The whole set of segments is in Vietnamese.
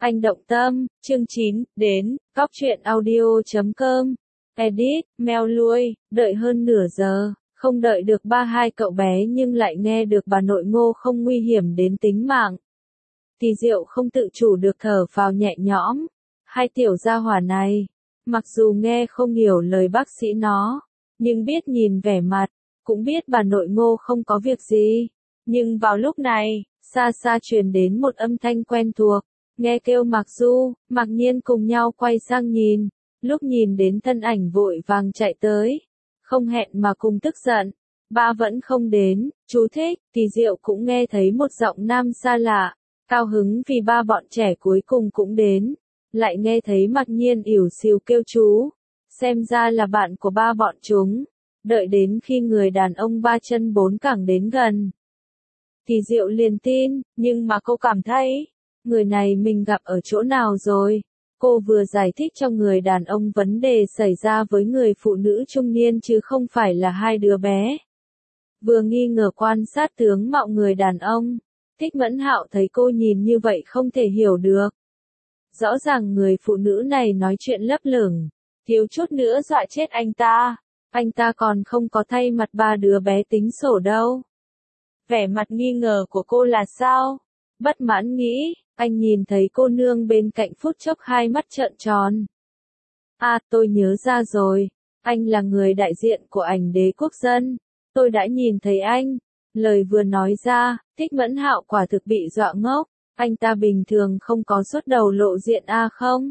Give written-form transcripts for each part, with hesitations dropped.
Anh động tâm, chương 9, đến, cóc truyện audio.com. Edit, meo lui, đợi hơn nửa giờ, không đợi được ba hai cậu bé nhưng lại nghe được bà nội Ngô không nguy hiểm đến tính mạng. Thì Diệu không tự chủ được thở phào nhẹ nhõm. Hai tiểu gia hỏa này, mặc dù nghe không hiểu lời bác sĩ nó, nhưng biết nhìn vẻ mặt, cũng biết bà nội Ngô không có việc gì. Nhưng vào lúc này, xa xa truyền đến một âm thanh quen thuộc, nghe kêu Mạc Du, Mạc Nhiên cùng nhau quay sang nhìn, lúc nhìn đến thân ảnh vội vàng chạy tới, không hẹn mà cùng tức giận, ba vẫn không đến, chú thích, thì Diệu cũng nghe thấy một giọng nam xa lạ, cao hứng vì ba bọn trẻ cuối cùng cũng đến, lại nghe thấy Mạc Nhiên ỉu xìu kêu chú, xem ra là bạn của ba bọn chúng, đợi đến khi người đàn ông ba chân bốn cẳng đến gần. Thì Diệu liền tin, nhưng mà cô cảm thấy, người này mình gặp ở chỗ nào rồi? Cô vừa giải thích cho người đàn ông vấn đề xảy ra với người phụ nữ trung niên chứ không phải là hai đứa bé. Vừa nghi ngờ quan sát tướng mạo người đàn ông, Thích Mẫn Hạo thấy cô nhìn như vậy không thể hiểu được. Rõ ràng người phụ nữ này nói chuyện lấp lửng, thiếu chút nữa dọa chết anh ta còn không có thay mặt ba đứa bé tính sổ đâu. Vẻ mặt nghi ngờ của cô là sao? Bất mãn nghĩ, anh nhìn thấy cô nương bên cạnh phút chốc hai mắt trợn tròn. À, tôi nhớ ra rồi, anh là người đại diện của ảnh đế quốc dân, tôi đã nhìn thấy anh. Lời vừa nói ra, Thích Mẫn Hạo quả thực bị dọa ngốc, anh ta bình thường không có xuất đầu lộ diện không?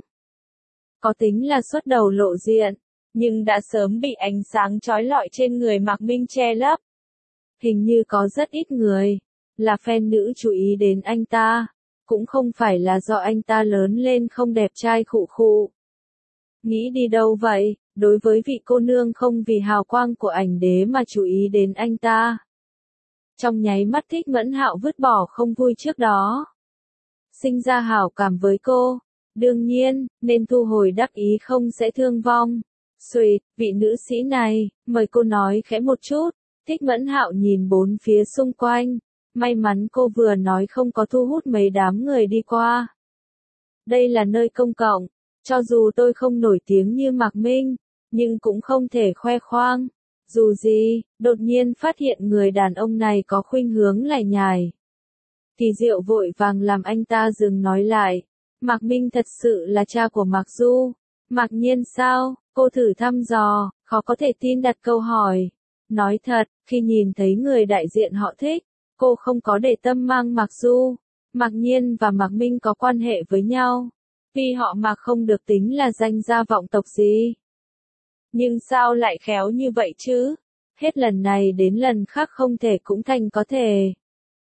Có tính là xuất đầu lộ diện, nhưng đã sớm bị ánh sáng chói lọi trên người Mạc Minh che lấp. Hình như có rất ít người, là fan nữ chú ý đến anh ta, cũng không phải là do anh ta lớn lên không đẹp trai khụ khụ. Nghĩ đi đâu vậy, đối với vị cô nương không vì hào quang của ảnh đế mà chú ý đến anh ta. Trong nháy mắt Thích Mẫn Hạo vứt bỏ không vui trước đó. Sinh ra hảo cảm với cô, đương nhiên, nên thu hồi đắc ý không sẽ thương vong. Xuỵt, vị nữ sĩ này, mời cô nói khẽ một chút. Thích Mẫn Hạo nhìn bốn phía xung quanh, may mắn cô vừa nói không có thu hút mấy đám người đi qua. Đây là nơi công cộng, cho dù tôi không nổi tiếng như Mạc Minh, nhưng cũng không thể khoe khoang. Dù gì, đột nhiên phát hiện người đàn ông này có khuynh hướng lải nhải. Thì Diệu vội vàng làm anh ta dừng nói lại. Mạc Minh thật sự là cha của Mạc Du. Mạc Nhiên sao? Cô thử thăm dò, khó có thể tin đặt câu hỏi. Nói thật, khi nhìn thấy người đại diện họ thích, cô không có để tâm mang Mạc Du. Mạc Nhiên và Mạc Minh có quan hệ với nhau, vì họ Mạc không được tính là danh gia vọng tộc gì. Nhưng sao lại khéo như vậy chứ? Hết lần này đến lần khác không thể cũng thành có thể.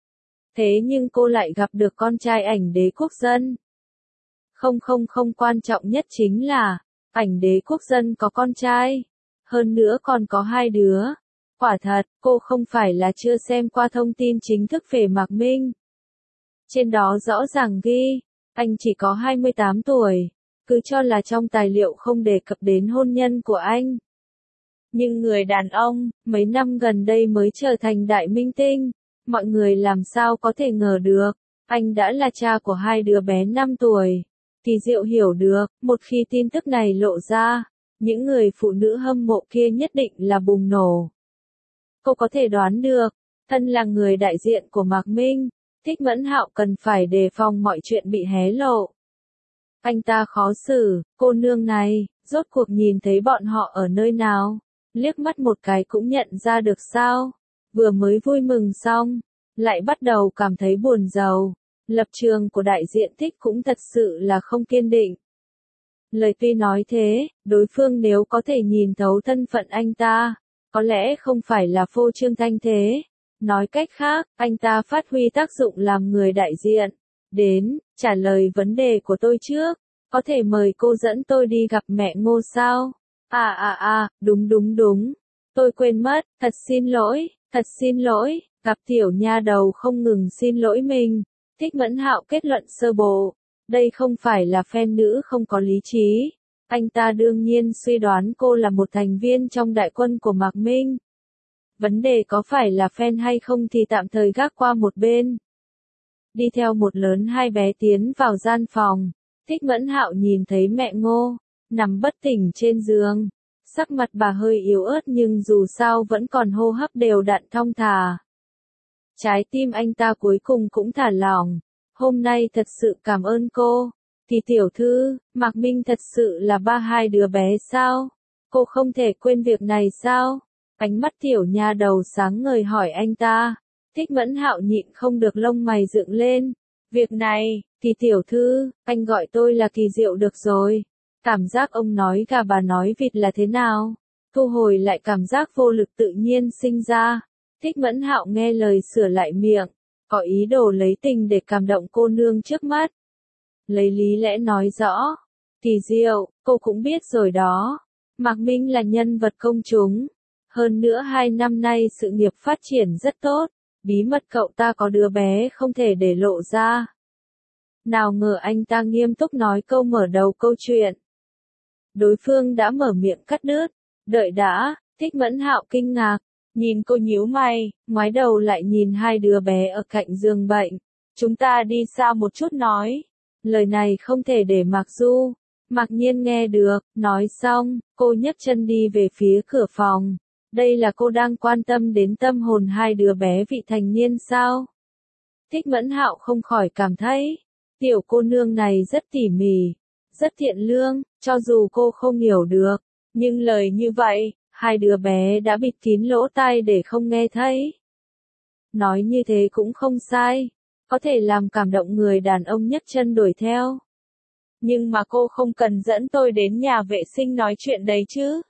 Thế nhưng cô lại gặp được con trai ảnh đế quốc dân. Không quan trọng nhất chính là, ảnh đế quốc dân có con trai. Hơn nữa còn có hai đứa. Quả thật, cô không phải là chưa xem qua thông tin chính thức về Mạc Minh. Trên đó rõ ràng ghi, anh chỉ có 28 tuổi, cứ cho là trong tài liệu không đề cập đến hôn nhân của anh. Nhưng người đàn ông, mấy năm gần đây mới trở thành đại minh tinh, mọi người làm sao có thể ngờ được, anh đã là cha của hai đứa bé 5 tuổi. Thì Diệu hiểu được, một khi tin tức này lộ ra, những người phụ nữ hâm mộ kia nhất định là bùng nổ. Cô có thể đoán được, thân là người đại diện của Mạc Minh, Thích Mẫn Hạo cần phải đề phòng mọi chuyện bị hé lộ. Anh ta khó xử, cô nương này, rốt cuộc nhìn thấy bọn họ ở nơi nào, liếc mắt một cái cũng nhận ra được sao, vừa mới vui mừng xong, lại bắt đầu cảm thấy buồn rầu, lập trường của đại diện Thích cũng thật sự là không kiên định. Lời tuy nói thế, đối phương nếu có thể nhìn thấu thân phận anh ta, có lẽ không phải là phô trương thanh thế. Nói cách khác, anh ta phát huy tác dụng làm người đại diện. Đến, trả lời vấn đề của tôi trước. Có thể mời cô dẫn tôi đi gặp mẹ Ngô sao? Đúng. Tôi quên mất, thật xin lỗi. Gặp tiểu nha đầu không ngừng xin lỗi mình. Thích Mẫn Hạo kết luận sơ bộ. Đây không phải là fan nữ không có lý trí. Anh ta đương nhiên suy đoán cô là một thành viên trong đại quân của Mạc Minh. Vấn đề có phải là fan hay không thì tạm thời gác qua một bên. Đi theo một lớn hai bé tiến vào gian phòng, Thích Mẫn Hạo nhìn thấy mẹ Ngô, nằm bất tỉnh trên giường. Sắc mặt bà hơi yếu ớt nhưng dù sao vẫn còn hô hấp đều đặn thong thả. Trái tim anh ta cuối cùng cũng thả lỏng. Hôm nay thật sự cảm ơn cô. Thì tiểu thư, Mạc Minh thật sự là ba hai đứa bé sao? Cô không thể quên việc này sao? Ánh mắt tiểu nha đầu sáng ngời hỏi anh ta. Thích Mẫn Hạo nhịn không được lông mày dựng lên. Việc này, thì tiểu thư, anh gọi tôi là Kỳ Diệu được rồi. Cảm giác ông nói gà bà nói vịt là thế nào? Thu hồi lại cảm giác vô lực tự nhiên sinh ra. Thích Mẫn Hạo nghe lời sửa lại miệng, có ý đồ lấy tình để cảm động cô nương trước mắt. Lấy lý lẽ nói rõ. Kỳ Diệu, cô cũng biết rồi đó. Mạc Minh là nhân vật công chúng. Hơn nữa 2 năm nay sự nghiệp phát triển rất tốt. Bí mật cậu ta có đứa bé không thể để lộ ra. Nào ngờ anh ta nghiêm túc nói câu mở đầu câu chuyện. Đối phương đã mở miệng cắt đứt. Đợi đã, Thích Mẫn Hạo kinh ngạc. Nhìn cô nhíu mày, ngoái đầu lại nhìn hai đứa bé ở cạnh giường bệnh. Chúng ta đi xa một chút nói. Lời này không thể để Mạc Du. Mạc Nhiên nghe được, nói xong, cô nhấc chân đi về phía cửa phòng. Đây là cô đang quan tâm đến tâm hồn hai đứa bé vị thành niên sao? Thích Mẫn Hạo không khỏi cảm thấy, tiểu cô nương này rất tỉ mỉ, rất thiện lương, cho dù cô không hiểu được, nhưng lời như vậy, hai đứa bé đã bịt kín lỗ tai để không nghe thấy. Nói như thế cũng không sai, có thể làm cảm động người đàn ông nhấc chân đuổi theo. Nhưng mà cô không cần dẫn tôi đến nhà vệ sinh nói chuyện đấy chứ.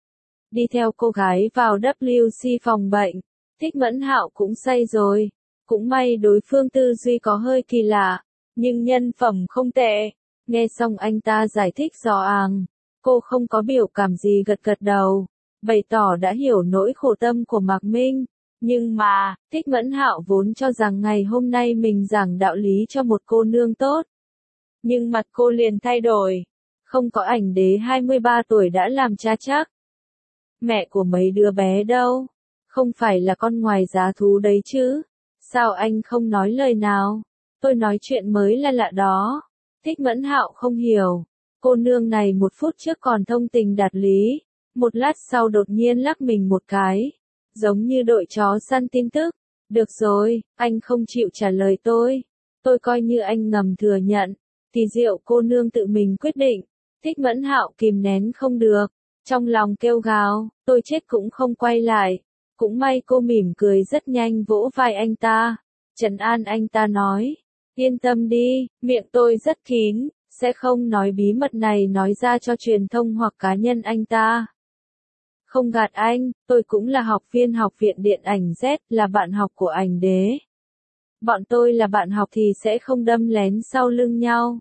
Đi theo cô gái vào WC phòng bệnh, Thích Mẫn Hạo cũng say rồi. Cũng may đối phương tư duy có hơi kỳ lạ, nhưng nhân phẩm không tệ. Nghe xong anh ta giải thích rõ ràng, cô không có biểu cảm gì gật gật đầu, bày tỏ đã hiểu nỗi khổ tâm của Mạc Minh. Nhưng mà, Thích Mẫn Hạo vốn cho rằng ngày hôm nay mình giảng đạo lý cho một cô nương tốt. Nhưng mặt cô liền thay đổi. Không có ảnh đế 23 tuổi đã làm cha chắc. Mẹ của mấy đứa bé đâu? Không phải là con ngoài giá thú đấy chứ? Sao anh không nói lời nào? Tôi nói chuyện mới là lạ đó. Thích Mẫn Hạo không hiểu. Cô nương này một phút trước còn thông tình đạt lý. Một lát sau đột nhiên lắc mình một cái. Giống như đội chó săn tin tức. Được rồi, anh không chịu trả lời tôi. Tôi coi như anh ngầm thừa nhận. Kỳ Diệu cô nương tự mình quyết định. Thích Mẫn Hạo kìm nén không được. Trong lòng kêu gào, tôi chết cũng không quay lại. Cũng may cô mỉm cười rất nhanh vỗ vai anh ta. Trấn an anh ta nói. Yên tâm đi, miệng tôi rất kín, sẽ không nói bí mật này nói ra cho truyền thông hoặc cá nhân anh ta. Không gạt anh, tôi cũng là học viên học viện điện ảnh Z, là bạn học của ảnh đế. Bọn tôi là bạn học thì sẽ không đâm lén sau lưng nhau.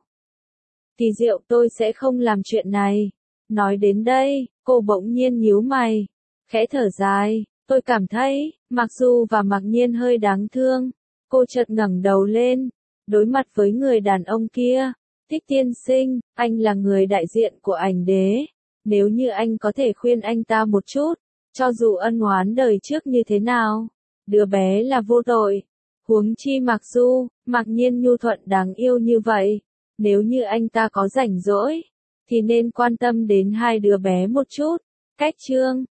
Kỳ Diệu tôi sẽ không làm chuyện này. Nói đến đây, cô bỗng nhiên nhíu mày. Khẽ thở dài, tôi cảm thấy, Mạc Du và Mạc Nhiên hơi đáng thương. Cô chợt ngẩng đầu lên, đối mặt với người đàn ông kia. Thích tiên sinh, anh là người đại diện của ảnh đế. Nếu như anh có thể khuyên anh ta một chút, cho dù ân oán đời trước như thế nào, đứa bé là vô tội. Huống chi Mạc Du, Mạc Nhiên nhu thuận đáng yêu như vậy. Nếu như anh ta có rảnh rỗi, thì nên quan tâm đến hai đứa bé một chút. Cách chương